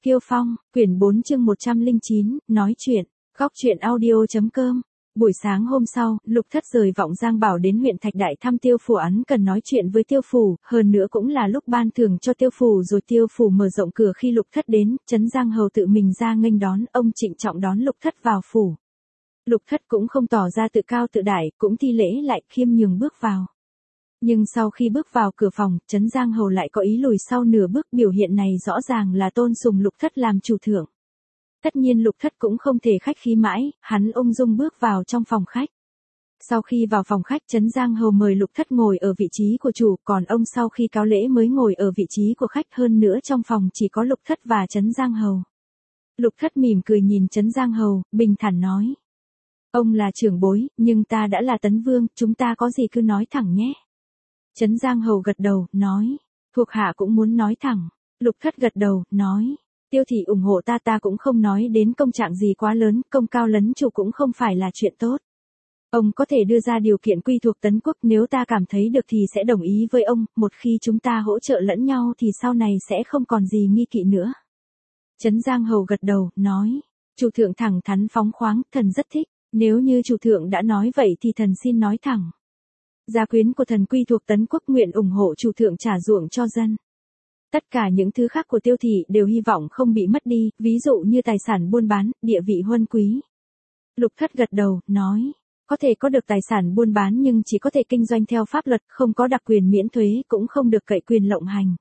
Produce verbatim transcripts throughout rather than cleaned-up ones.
Kiêu Phong, quyển bốn chương một trăm lẻ chín, nói chuyện, góc chuyện audio.com. Buổi sáng hôm sau, Lục Thất rời Vọng Giang Bảo đến huyện Thạch Đại thăm Tiêu Phủ, án cần nói chuyện với Tiêu Phủ, hơn nữa cũng là lúc ban thưởng cho Tiêu Phủ rồi. Tiêu Phủ mở rộng cửa khi Lục Thất đến, Trấn Giang Hầu tự mình ra nghênh đón, ông trịnh trọng đón Lục Thất vào phủ. Lục Thất cũng không tỏ ra tự cao tự đại, cũng thi lễ lại khiêm nhường bước vào. Nhưng sau khi bước vào cửa phòng, Trấn Giang Hầu lại có ý lùi sau nửa bước, biểu hiện này rõ ràng là tôn sùng Lục Thất làm chủ thượng. Tất nhiên Lục Thất cũng không thể khách khí mãi, hắn ung dung bước vào trong phòng khách. Sau khi vào phòng khách, Trấn Giang Hầu mời Lục Thất ngồi ở vị trí của chủ, còn ông sau khi cáo lễ mới ngồi ở vị trí của khách, hơn nữa trong phòng chỉ có Lục Thất và Trấn Giang Hầu. Lục Thất mỉm cười nhìn Trấn Giang Hầu, bình thản nói. Ông là trưởng bối, nhưng ta đã là tấn vương, chúng ta có gì cứ nói thẳng nhé. Trấn Giang Hầu gật đầu, nói. Thuộc hạ cũng muốn nói thẳng. Lục Thất gật đầu, nói. Tiêu thị ủng hộ ta ta cũng không nói đến công trạng gì quá lớn, công cao lấn chủ cũng không phải là chuyện tốt. Ông có thể đưa ra điều kiện quy thuộc Tấn quốc, nếu ta cảm thấy được thì sẽ đồng ý với ông, một khi chúng ta hỗ trợ lẫn nhau thì sau này sẽ không còn gì nghi kỵ nữa. Trấn Giang Hầu gật đầu, nói. Chủ thượng thẳng thắn phóng khoáng, thần rất thích, nếu như chủ thượng đã nói vậy thì thần xin nói thẳng. Gia quyến của thần quy thuộc Tấn quốc, nguyện ủng hộ chủ thượng trả ruộng cho dân. Tất cả những thứ khác của Tiêu thị đều hy vọng không bị mất đi, ví dụ như tài sản buôn bán, địa vị huân quý. Lục Thất gật đầu, nói, có thể có được tài sản buôn bán nhưng chỉ có thể kinh doanh theo pháp luật, không có đặc quyền miễn thuế, cũng không được cậy quyền lộng hành.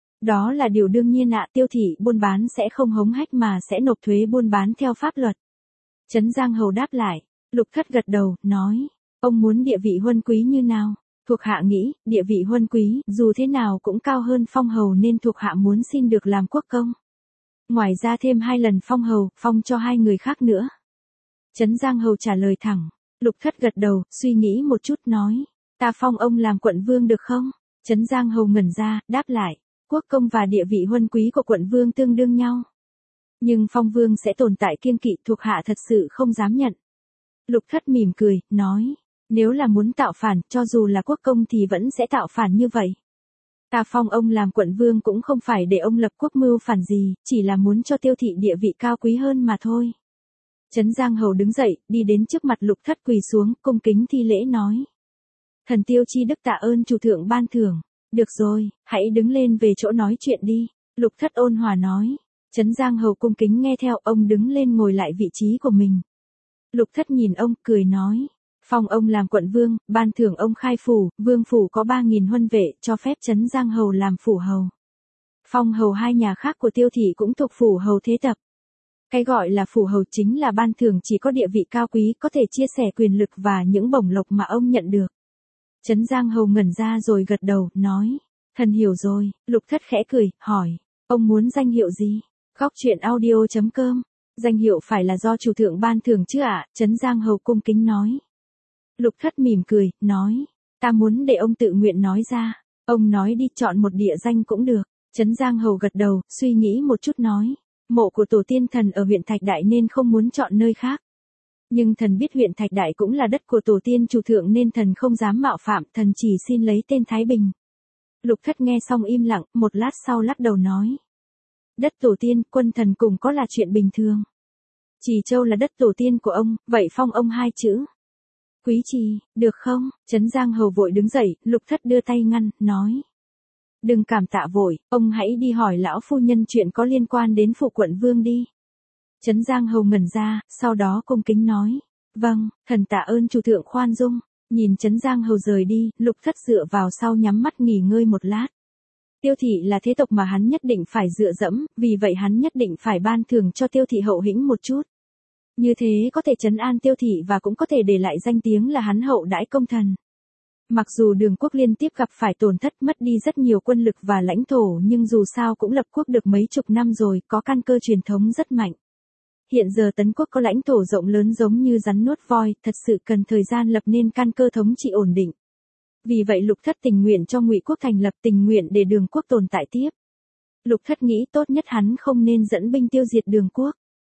Đó là điều đương nhiên ạ, Tiêu thị buôn bán sẽ không hống hách mà sẽ nộp thuế buôn bán theo pháp luật. Trấn Giang Hầu đáp lại, Lục Thất gật đầu, nói, ông muốn địa vị huân quý như nào? Thuộc hạ nghĩ, địa vị huân quý, dù thế nào cũng cao hơn phong hầu nên thuộc hạ muốn xin được làm quốc công. Ngoài ra thêm hai lần phong hầu, phong cho hai người khác nữa. Trấn Giang Hầu trả lời thẳng. Lục Thất gật đầu, suy nghĩ một chút nói. Ta phong ông làm quận vương được không? Trấn Giang Hầu ngẩn ra, đáp lại. Quốc công và địa vị huân quý của quận vương tương đương nhau. Nhưng phong vương sẽ tồn tại kiêng kỵ, thuộc hạ thật sự không dám nhận. Lục Thất mỉm cười, nói. Nếu là muốn tạo phản, cho dù là quốc công thì vẫn sẽ tạo phản như vậy. Ta phong ông làm quận vương cũng không phải để ông lập quốc mưu phản gì, chỉ là muốn cho Tiêu thị địa vị cao quý hơn mà thôi. Trấn Giang Hầu đứng dậy, đi đến trước mặt Lục Thất quỳ xuống, cung kính thi lễ nói. Thần Tiêu chi đức tạ ơn chủ thượng ban thưởng. Được rồi, hãy đứng lên về chỗ nói chuyện đi. Lục Thất ôn hòa nói. Trấn Giang Hầu cung kính nghe theo, ông đứng lên ngồi lại vị trí của mình. Lục Thất nhìn ông, cười nói. Phong ông làm quận vương, ban thưởng ông khai phủ, vương phủ có ba nghìn huân vệ, cho phép Trấn Giang Hầu làm phủ hầu. Phong hầu hai nhà khác của Tiêu thị cũng thuộc phủ hầu thế tập. Cái gọi là phủ hầu chính là ban thưởng chỉ có địa vị cao quý, có thể chia sẻ quyền lực và những bổng lộc mà ông nhận được. Trấn Giang Hầu ngẩn ra rồi gật đầu, nói. Thần hiểu rồi. Lục Thất khẽ cười, hỏi. Ông muốn danh hiệu gì? Góc chuyện audio.com. Danh hiệu phải là do chủ thượng ban thưởng chứ ạ? Trấn Giang Hầu cung kính nói. Lục Thất mỉm cười, nói. Ta muốn để ông tự nguyện nói ra. Ông nói đi, chọn một địa danh cũng được. Trấn Giang Hầu gật đầu, suy nghĩ một chút nói. Mộ của tổ tiên thần ở huyện Thạch Đại nên không muốn chọn nơi khác. Nhưng thần biết huyện Thạch Đại cũng là đất của tổ tiên chủ thượng nên thần không dám mạo phạm, thần chỉ xin lấy tên Thái Bình. Lục Thất nghe xong im lặng, một lát sau lắc đầu nói. Đất tổ tiên, quân thần cùng có là chuyện bình thường. Trì Châu là đất tổ tiên của ông, vậy phong ông hai chữ. Quý Trì, được không? Trấn Giang Hầu vội đứng dậy, Lục Thất đưa tay ngăn, nói. Đừng cảm tạ vội, ông hãy đi hỏi lão phu nhân chuyện có liên quan đến phủ quận vương đi. Trấn Giang Hầu ngẩn ra, sau đó cung kính nói. Vâng, thần tạ ơn chủ thượng khoan dung. Nhìn Trấn Giang Hầu rời đi, Lục Thất dựa vào sau nhắm mắt nghỉ ngơi một lát. Tiêu thị là thế tộc mà hắn nhất định phải dựa dẫm, vì vậy hắn nhất định phải ban thưởng cho Tiêu thị hậu hĩnh một chút. Như thế có thể trấn an Tiêu thị và cũng có thể để lại danh tiếng là hắn hậu đãi công thần. Mặc dù Đường quốc liên tiếp gặp phải tổn thất, mất đi rất nhiều quân lực và lãnh thổ, nhưng dù sao cũng lập quốc được mấy chục năm rồi, có căn cơ truyền thống rất mạnh. Hiện giờ Tấn quốc có lãnh thổ rộng lớn giống như rắn nuốt voi, thật sự cần thời gian lập nên căn cơ thống trị ổn định. Vì vậy Lục Thất tình nguyện cho Ngụy quốc thành lập, tình nguyện để Đường quốc tồn tại tiếp. Lục Thất nghĩ tốt nhất hắn không nên dẫn binh tiêu diệt Đường quốc.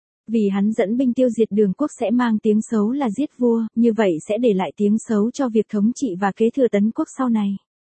Vì hắn dẫn binh tiêu diệt Đường quốc sẽ mang tiếng xấu là giết vua, như vậy sẽ để lại tiếng xấu cho việc thống trị và kế thừa Tấn quốc sau này.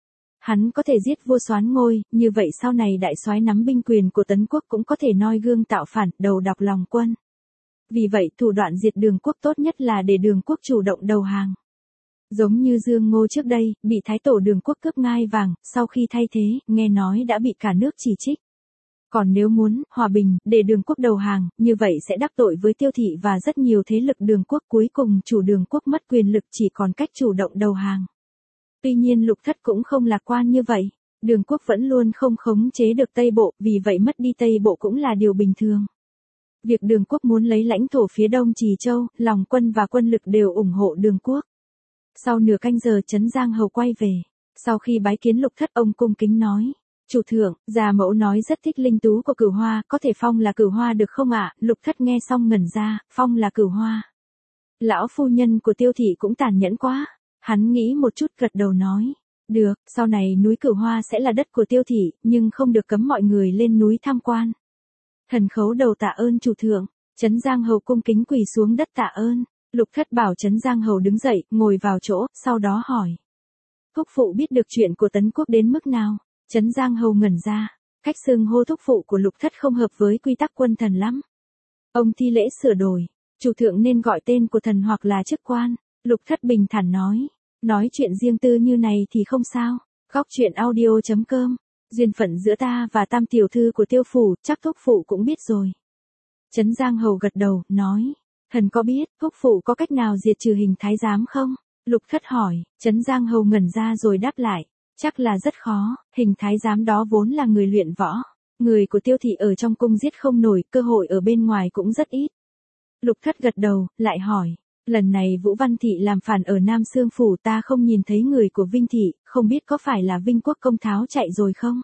Hắn có thể giết vua soán ngôi, như vậy sau này đại soái nắm binh quyền của Tấn quốc cũng có thể noi gương tạo phản, đầu độc lòng quân. Vì vậy thủ đoạn diệt Đường quốc tốt nhất là để Đường quốc chủ động đầu hàng. Giống như Dương Ngô trước đây, bị thái tổ Đường quốc cướp ngai vàng, sau khi thay thế, nghe nói đã bị cả nước chỉ trích. Còn nếu muốn hòa bình, để Đường quốc đầu hàng, như vậy sẽ đắc tội với Tiêu thị và rất nhiều thế lực Đường quốc, cuối cùng chủ Đường quốc mất quyền lực chỉ còn cách chủ động đầu hàng. Tuy nhiên Lục Thất cũng không lạc quan như vậy. Đường quốc vẫn luôn không khống chế được Tây Bộ, vì vậy mất đi Tây Bộ cũng là điều bình thường. Việc Đường quốc muốn lấy lãnh thổ phía đông Trì Châu, lòng quân và quân lực đều ủng hộ Đường quốc. Sau nửa canh giờ Trấn Giang Hầu quay về. Sau khi bái kiến Lục Thất, ông cung kính nói: Chủ thượng, già mẫu nói rất thích linh tú của Cửu Hoa, có thể phong là Cửu Hoa được không ạ? Lục Thất nghe xong ngẩn ra, phong là Cửu Hoa. Lão phu nhân của Tiêu thị cũng tàn nhẫn quá. Hắn nghĩ một chút gật đầu nói: Được, sau này núi Cửu Hoa sẽ là đất của Tiêu thị, nhưng không được cấm mọi người lên núi tham quan. Thần khấu đầu tạ ơn chủ thượng. Trấn Giang Hầu cung kính quỳ xuống đất tạ ơn. Lục Thất bảo Trấn Giang Hầu đứng dậy, ngồi vào chỗ, sau đó hỏi: Thúc phụ biết được chuyện của Tấn quốc đến mức nào? Trấn Giang Hầu ngẩn ra, cách xưng hô thúc phụ của Lục Thất không hợp với quy tắc quân thần lắm. Ông thi lễ sửa đổi, chủ thượng nên gọi tên của thần hoặc là chức quan. Lục Thất bình thản nói: Nói chuyện riêng tư như này thì không sao. Góc truyện audio chấm com. Duyên phận giữa ta và Tam tiểu thư của Tiêu phủ, chắc thúc phụ cũng biết rồi. Trấn Giang Hầu gật đầu, nói: Thần có biết, thúc phụ có cách nào diệt trừ Hình thái giám không? Lục Thất hỏi. Trấn Giang Hầu ngẩn ra rồi đáp lại: Chắc là rất khó, Hình thái giám đó vốn là người luyện võ. Người của Tiêu thị ở trong cung giết không nổi, cơ hội ở bên ngoài cũng rất ít. Lục Thất gật đầu, lại hỏi: Lần này Vũ Văn Thị làm phản ở Nam Xương Phủ, ta không nhìn thấy người của Vinh Thị, không biết có phải là Vinh Quốc Công tháo chạy rồi không?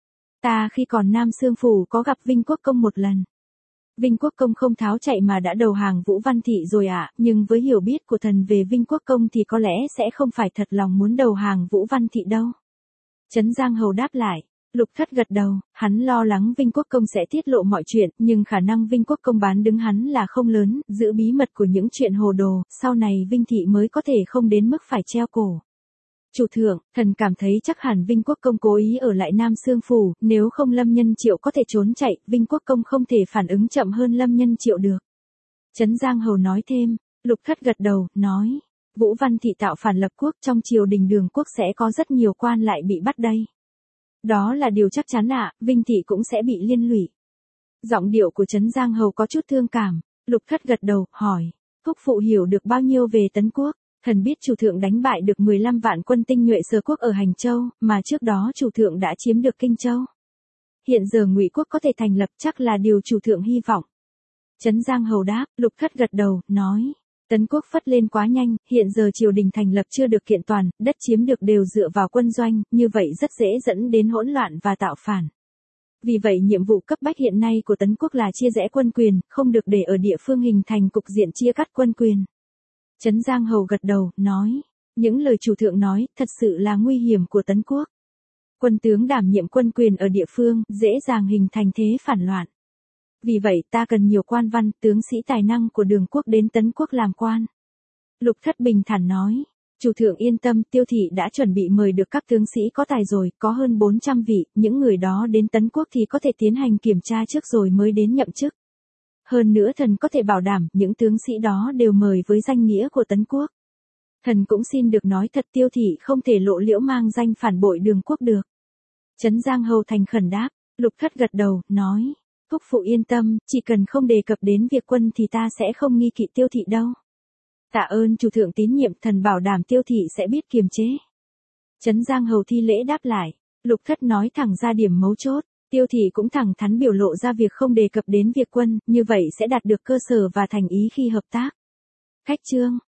Ta khi còn Nam Xương Phủ có gặp Vinh Quốc Công một lần. Vinh Quốc Công không tháo chạy mà đã đầu hàng Vũ Văn Thị rồi ạ, à, nhưng với hiểu biết của thần về Vinh Quốc Công thì có lẽ sẽ không phải thật lòng muốn đầu hàng Vũ Văn Thị đâu. Trấn Giang Hầu đáp lại. Lục Thất gật đầu, hắn lo lắng Vinh Quốc Công sẽ tiết lộ mọi chuyện, nhưng khả năng Vinh Quốc Công bán đứng hắn là không lớn, giữ bí mật của những chuyện hồ đồ, sau này Vinh Thị mới có thể không đến mức phải treo cổ. Chủ thượng, thần cảm thấy chắc hẳn Vinh Quốc Công cố ý ở lại Nam Xương Phủ, nếu không Lâm Nhân Triệu có thể trốn chạy, Vinh Quốc Công không thể phản ứng chậm hơn Lâm Nhân Triệu được. Trấn Giang Hầu nói thêm. Lục Thất gật đầu, nói: Vũ Văn Thị tạo phản lập quốc, trong triều đình Đường quốc sẽ có rất nhiều quan lại bị bắt đây. Đó là điều chắc chắn ạ, à, Vinh Thị cũng sẽ bị liên lụy. Giọng điệu của Trấn Giang Hầu có chút thương cảm. Lục Thất gật đầu, hỏi: Thúc phụ hiểu được bao nhiêu về Tấn quốc? Thần biết chủ thượng đánh bại được mười lăm vạn quân tinh nhuệ Sở quốc ở Hành Châu, mà trước đó chủ thượng đã chiếm được Kinh Châu. Hiện giờ Ngụy quốc có thể thành lập, chắc là điều chủ thượng hy vọng. Trấn Giang Hầu đáp. Lục Thất gật đầu, nói: Tấn quốc phất lên quá nhanh, hiện giờ triều đình thành lập chưa được kiện toàn, đất chiếm được đều dựa vào quân doanh, như vậy rất dễ dẫn đến hỗn loạn và tạo phản. Vì vậy nhiệm vụ cấp bách hiện nay của Tấn quốc là chia rẽ quân quyền, không được để ở địa phương hình thành cục diện chia cắt quân quyền. Trấn Giang Hầu gật đầu, nói: Những lời chủ thượng nói, thật sự là nguy hiểm của Tấn quốc. Quân tướng đảm nhiệm quân quyền ở địa phương, dễ dàng hình thành thế phản loạn. Vì vậy ta cần nhiều quan văn, tướng sĩ tài năng của Đường quốc đến Tấn quốc làm quan. Lục Thất bình thản nói: Chủ thượng yên tâm, Tiêu thị đã chuẩn bị mời được các tướng sĩ có tài rồi, có hơn bốn trăm vị, những người đó đến Tấn quốc thì có thể tiến hành kiểm tra trước rồi mới đến nhậm chức. Hơn nữa thần có thể bảo đảm, những tướng sĩ đó đều mời với danh nghĩa của Tấn quốc. Thần cũng xin được nói thật, Tiêu thị không thể lộ liễu mang danh phản bội Đường quốc được. Trấn Giang Hầu thành khẩn đáp. Lục Thất gật đầu, nói: Thúc phụ yên tâm, chỉ cần không đề cập đến việc quân thì ta sẽ không nghi kỵ Tiêu thị đâu. Tạ ơn chủ thượng tín nhiệm, thần bảo đảm Tiêu thị sẽ biết kiềm chế. Trấn Giang Hầu thi lễ đáp lại. Lục Thất nói thẳng ra điểm mấu chốt. Tiêu thị cũng thẳng thắn biểu lộ ra việc không đề cập đến việc quân, như vậy sẽ đạt được cơ sở và thành ý khi hợp tác. Khách chương.